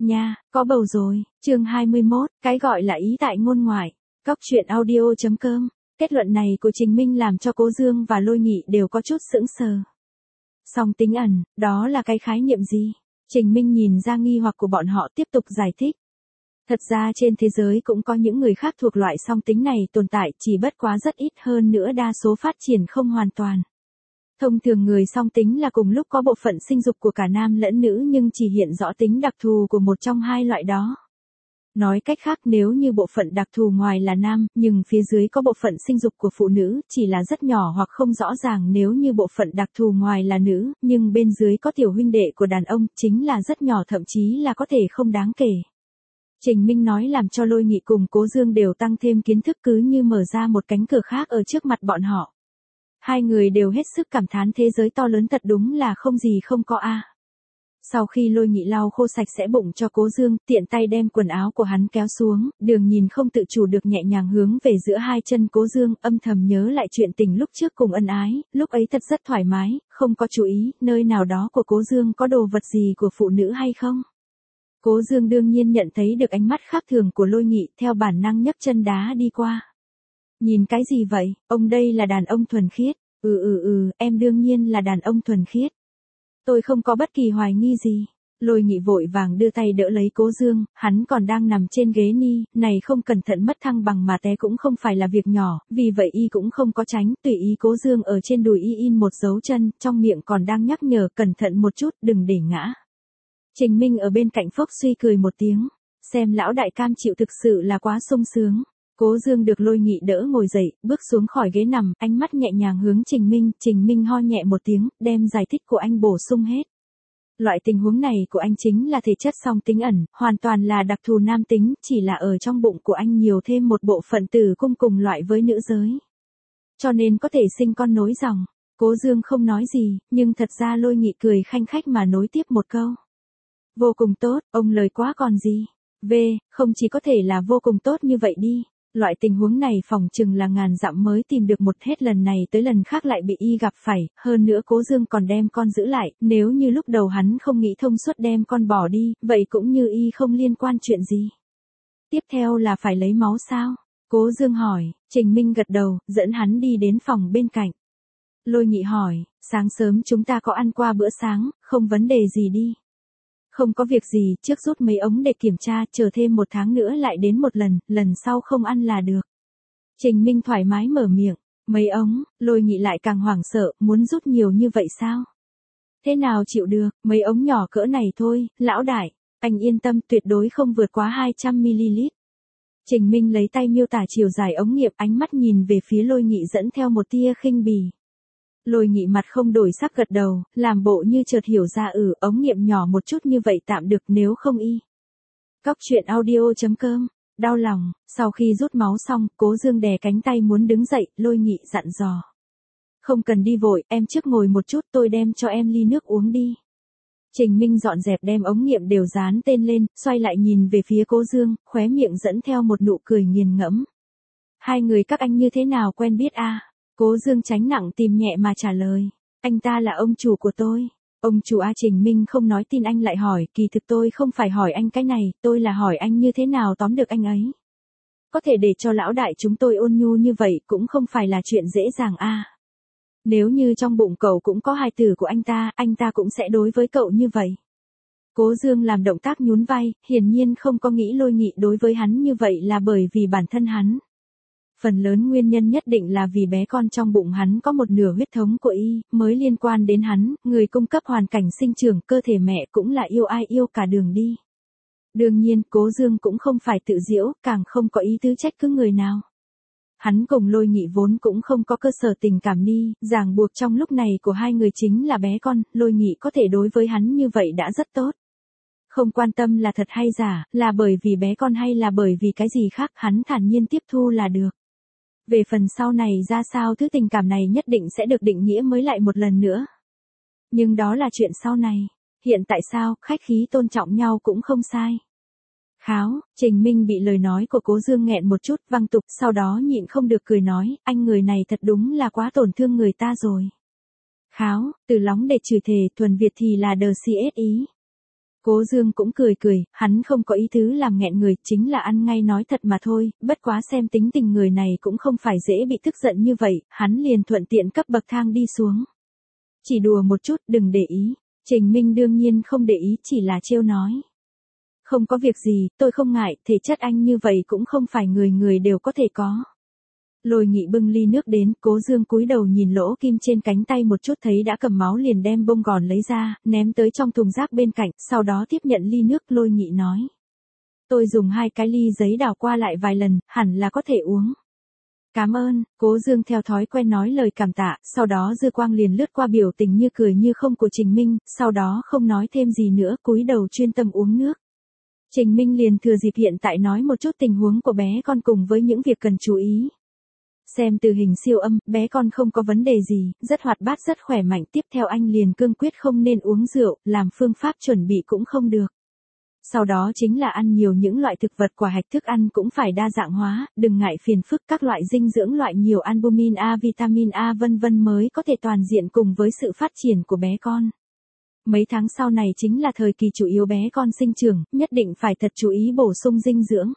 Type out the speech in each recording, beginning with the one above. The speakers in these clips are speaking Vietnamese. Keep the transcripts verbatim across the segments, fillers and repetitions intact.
Nha, có bầu rồi. Chương hai mươi mốt, cái gọi là ý tại ngôn ngoại. Cóc truyện audio chấm com. Kết luận này của Trình Minh làm cho Cố Dương và Lôi Nghị đều có chút sững sờ. Song tính ẩn, đó là cái khái niệm gì? Trình Minh nhìn ra nghi hoặc của bọn họ tiếp tục giải thích. Thật ra trên thế giới cũng có những người khác thuộc loại song tính này tồn tại, chỉ bất quá rất ít, hơn nữa đa số phát triển không hoàn toàn. Thông thường người song tính là cùng lúc có bộ phận sinh dục của cả nam lẫn nữ nhưng chỉ hiện rõ tính đặc thù của một trong hai loại đó. Nói cách khác, nếu như bộ phận đặc thù ngoài là nam, nhưng phía dưới có bộ phận sinh dục của phụ nữ, chỉ là rất nhỏ hoặc không rõ ràng. Nếu như bộ phận đặc thù ngoài là nữ, nhưng bên dưới có tiểu huynh đệ của đàn ông, chính là rất nhỏ, thậm chí là có thể không đáng kể. Trình Minh nói làm cho Lôi Nghị cùng Cố Dương đều tăng thêm kiến thức, cứ như mở ra một cánh cửa khác ở trước mặt bọn họ. Hai người đều hết sức cảm thán thế giới to lớn thật đúng là không gì không có a. Sau khi Lôi Nghị lau khô sạch sẽ bụng cho Cố Dương, tiện tay đem quần áo của hắn kéo xuống, Đường Nhìn không tự chủ được nhẹ nhàng hướng về giữa hai chân Cố Dương, âm thầm nhớ lại chuyện tình lúc trước cùng ân ái, lúc ấy thật rất thoải mái, không có chú ý, nơi nào đó của Cố Dương có đồ vật gì của phụ nữ hay không. Cố Dương đương nhiên nhận thấy được ánh mắt khác thường của Lôi Nghị, theo bản năng nhấc chân đá đi qua. Nhìn cái gì vậy, ông đây là đàn ông thuần khiết. Ừ ừ ừ, em đương nhiên là đàn ông thuần khiết. Tôi không có bất kỳ hoài nghi gì. Lôi Nghị vội vàng đưa tay đỡ lấy Cố Dương, hắn còn đang nằm trên ghế ni, này không cẩn thận mất thăng bằng mà té cũng không phải là việc nhỏ, vì vậy y cũng không có tránh, tùy ý Cố Dương ở trên đùi y in một dấu chân, trong miệng còn đang nhắc nhở cẩn thận một chút, đừng để ngã. Trình Minh ở bên cạnh phốc suy cười một tiếng, xem lão đại cam chịu thực sự là quá sung sướng. Cố Dương được Lôi Nghị đỡ ngồi dậy, bước xuống khỏi ghế nằm, ánh mắt nhẹ nhàng hướng Trình Minh, Trình Minh ho nhẹ một tiếng, đem giải thích của anh bổ sung hết. Loại tình huống này của anh chính là thể chất song tính ẩn, hoàn toàn là đặc thù nam tính, chỉ là ở trong bụng của anh nhiều thêm một bộ phận tử cung cùng loại với nữ giới. Cho nên có thể sinh con nối dòng. Cố Dương không nói gì, nhưng thật ra Lôi Nghị cười khanh khách mà nối tiếp một câu. Vô cùng tốt, ông lời quá còn gì. V, không chỉ có thể là vô cùng tốt như vậy đi. Loại tình huống này phỏng chừng là ngàn dặm mới tìm được một, hết lần này tới lần khác lại bị y gặp phải, hơn nữa Cố Dương còn đem con giữ lại, nếu như lúc đầu hắn không nghĩ thông suốt đem con bỏ đi, vậy cũng như y không liên quan chuyện gì. Tiếp theo là phải lấy máu sao? Cố Dương hỏi, Trình Minh gật đầu, dẫn hắn đi đến phòng bên cạnh. Lôi Nghị hỏi, sáng sớm chúng ta có ăn qua bữa sáng, không vấn đề gì đi. Không có việc gì, trước rút mấy ống để kiểm tra, chờ thêm một tháng nữa lại đến một lần, lần sau không ăn là được. Trình Minh thoải mái mở miệng, mấy ống, Lôi Nghị lại càng hoảng sợ, muốn rút nhiều như vậy sao? Thế nào chịu được, mấy ống nhỏ cỡ này thôi, lão đại, anh yên tâm tuyệt đối không vượt quá hai trăm mi li lít. Trình Minh lấy tay miêu tả chiều dài ống nghiệm, ánh mắt nhìn về phía Lôi Nghị dẫn theo một tia khinh bỉ. Lôi Nghị mặt không đổi sắc gật đầu, làm bộ như chợt hiểu ra ừ, ống nghiệm nhỏ một chút như vậy tạm được, nếu không y. Cóc truyện audio chấm com, đau lòng, sau khi rút máu xong, Cố Dương đè cánh tay muốn đứng dậy, Lôi Nghị dặn dò. Không cần đi vội, em trước ngồi một chút, tôi đem cho em ly nước uống đi. Trình Minh dọn dẹp đem ống nghiệm đều dán tên lên, xoay lại nhìn về phía Cố Dương, khóe miệng dẫn theo một nụ cười nghiền ngẫm. Hai người các anh như thế nào quen biết a? À? Cố Dương tránh nặng tìm nhẹ mà trả lời. Anh ta là ông chủ của tôi. Ông chủ A. Trình Minh không nói tin anh lại hỏi, kỳ thực tôi không phải hỏi anh cái này, tôi là hỏi anh như thế nào tóm được anh ấy. Có thể để cho lão đại chúng tôi ôn nhu như vậy cũng không phải là chuyện dễ dàng a. À. Nếu như trong bụng cậu cũng có hài tử của anh ta, anh ta cũng sẽ đối với cậu như vậy. Cố Dương làm động tác nhún vai, hiển nhiên không có nghĩ Lôi Nghị đối với hắn như vậy là bởi vì bản thân hắn. Phần lớn nguyên nhân nhất định là vì bé con trong bụng hắn có một nửa huyết thống của y, mới liên quan đến hắn, người cung cấp hoàn cảnh sinh trưởng cơ thể mẹ cũng là yêu ai yêu cả đường đi. Đương nhiên, Cố Dương cũng không phải tự giễu, càng không có ý tứ trách cứ người nào. Hắn cùng Lôi Nghị vốn cũng không có cơ sở tình cảm ni, ràng buộc trong lúc này của hai người chính là bé con, Lôi Nghị có thể đối với hắn như vậy đã rất tốt. Không quan tâm là thật hay giả, là bởi vì bé con hay là bởi vì cái gì khác, hắn thản nhiên tiếp thu là được. Về phần sau này ra sao, thứ tình cảm này nhất định sẽ được định nghĩa mới lại một lần nữa. Nhưng đó là chuyện sau này. Hiện tại sao, khách khí tôn trọng nhau cũng không sai. Kháo, Trình Minh bị lời nói của Cố Dương nghẹn một chút văng tục, sau đó nhịn không được cười nói, anh người này thật đúng là quá tổn thương người ta rồi. Kháo, từ lóng để chửi thề, thuần Việt thì là đờ xê ét ý. Cố Dương cũng cười cười, hắn không có ý tứ làm nghẹn người, chính là ăn ngay nói thật mà thôi, bất quá xem tính tình người này cũng không phải dễ bị tức giận như vậy, hắn liền thuận tiện cấp bậc thang đi xuống. Chỉ đùa một chút, đừng để ý. Trình Minh đương nhiên không để ý, chỉ là trêu nói. Không có việc gì, tôi không ngại, thể chất anh như vậy cũng không phải người người đều có thể có. Lôi Nghị bưng ly nước đến, Cố Dương cúi đầu nhìn lỗ kim trên cánh tay một chút thấy đã cầm máu liền đem bông gòn lấy ra, ném tới trong thùng rác bên cạnh, sau đó tiếp nhận ly nước. Lôi Nghị nói. Tôi dùng hai cái ly giấy đào qua lại vài lần, hẳn là có thể uống. Cảm ơn. Cố Dương theo thói quen nói lời cảm tạ, sau đó dư quang liền lướt qua biểu tình như cười như không của Trình Minh, sau đó không nói thêm gì nữa, cúi đầu chuyên tâm uống nước. Trình Minh liền thừa dịp hiện tại nói một chút tình huống của bé con cùng với những việc cần chú ý. Xem từ hình siêu âm, bé con không có vấn đề gì, rất hoạt bát rất khỏe mạnh. Tiếp theo anh liền cương quyết không nên uống rượu, làm phương pháp chuẩn bị cũng không được. Sau đó chính là ăn nhiều những loại thực vật quả hạch, thức ăn cũng phải đa dạng hóa, đừng ngại phiền phức, các loại dinh dưỡng loại nhiều albumin A, vitamin A vân vân mới có thể toàn diện cùng với sự phát triển của bé con. Mấy tháng sau này chính là thời kỳ chủ yếu bé con sinh trưởng, nhất định phải thật chú ý bổ sung dinh dưỡng.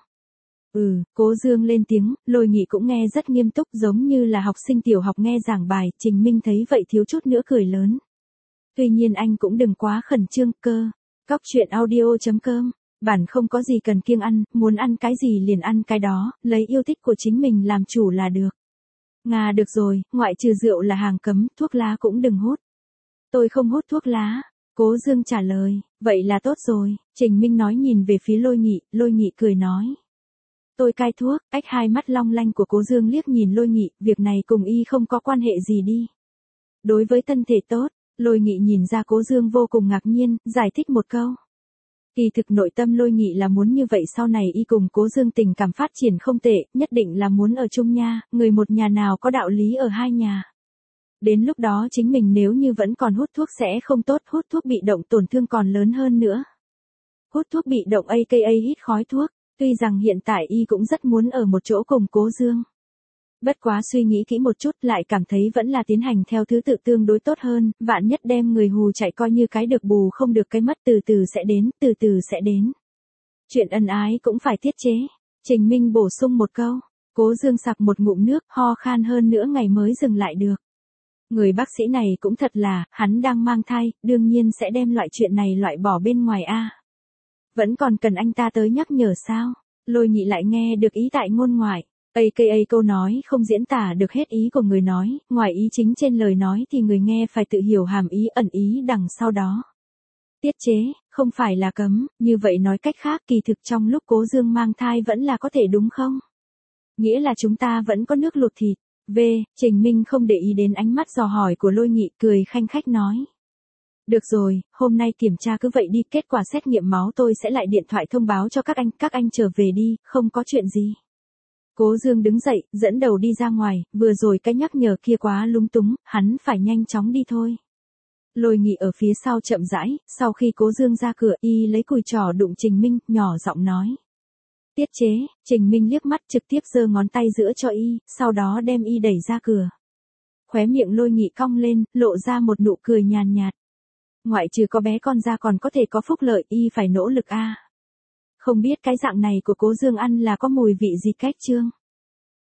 Ừ, Cố Dương lên tiếng, Lôi Nghị cũng nghe rất nghiêm túc giống như là học sinh tiểu học nghe giảng bài. Trình Minh thấy vậy thiếu chút nữa cười lớn. Tuy nhiên anh cũng đừng quá khẩn trương. Cơ. Cóc truyện audio chấm com. Bản không có gì cần kiêng ăn, muốn ăn cái gì liền ăn cái đó, lấy yêu thích của chính mình làm chủ là được. Ngà được rồi, ngoại trừ rượu là hàng cấm, thuốc lá cũng đừng hút. Tôi không hút thuốc lá. Cố Dương trả lời, vậy là tốt rồi. Trình Minh nói nhìn về phía Lôi Nghị, Lôi Nghị cười nói. Tôi cai thuốc. Ách hai mắt long lanh của Cố Dương liếc nhìn Lôi Nghị, việc này cùng y không có quan hệ gì đi. Đối với thân thể tốt. Lôi Nghị nhìn ra Cố Dương vô cùng ngạc nhiên, giải thích một câu. Kỳ thực nội tâm Lôi Nghị là muốn như vậy, sau này y cùng Cố Dương tình cảm phát triển không tệ, nhất định là muốn ở chung nha, người một nhà nào có đạo lý ở hai nhà. Đến lúc đó chính mình nếu như vẫn còn hút thuốc sẽ không tốt, hút thuốc bị động tổn thương còn lớn hơn nữa. Hút thuốc bị động a ca hít khói thuốc, tuy rằng hiện tại y cũng rất muốn ở một chỗ cùng Cố Dương. Bất quá suy nghĩ kỹ một chút lại cảm thấy vẫn là tiến hành theo thứ tự tương đối tốt hơn, vạn nhất đem người hù chạy coi như cái được bù không được cái mất, từ từ sẽ đến, từ từ sẽ đến. Chuyện ân ái cũng phải tiết chế. Trình Minh bổ sung một câu, Cố Dương sặc một ngụm nước, ho khan hơn nữa ngày mới dừng lại được. Người bác sĩ này cũng thật là, hắn đang mang thai, đương nhiên sẽ đem loại chuyện này loại bỏ bên ngoài a. Vẫn còn cần anh ta tới nhắc nhở sao? Lôi Nghị lại nghe được ý tại ngôn ngoại. a ca câu nói không diễn tả được hết ý của người nói, ngoài ý chính trên lời nói thì người nghe phải tự hiểu hàm ý ẩn ý đằng sau đó. Tiết chế, không phải là cấm, như vậy nói cách khác kỳ thực trong lúc Cố Dương mang thai vẫn là có thể đúng không? Nghĩa là chúng ta vẫn có nước luộc thịt. V. Trình Minh không để ý đến ánh mắt dò hỏi của Lôi Nghị, cười khanh khách nói. Được rồi, hôm nay kiểm tra cứ vậy đi, kết quả xét nghiệm máu tôi sẽ lại điện thoại thông báo cho các anh, các anh trở về đi, không có chuyện gì. Cố Dương đứng dậy, dẫn đầu đi ra ngoài, vừa rồi cái nhắc nhở kia quá lúng túng, hắn phải nhanh chóng đi thôi. Lôi Nghị ở phía sau chậm rãi, sau khi Cố Dương ra cửa y lấy cùi trỏ đụng Trình Minh, nhỏ giọng nói. Tiết chế. Trình Minh liếc mắt trực tiếp giơ ngón tay giữa cho y, sau đó đem y đẩy ra cửa. Khóe miệng Lôi Nghị cong lên, lộ ra một nụ cười nhàn nhạt. Ngoại trừ có bé con ra còn có thể có phúc lợi, y phải nỗ lực a. Không biết cái dạng này của Cố Dương ăn là có mùi vị gì cách chương.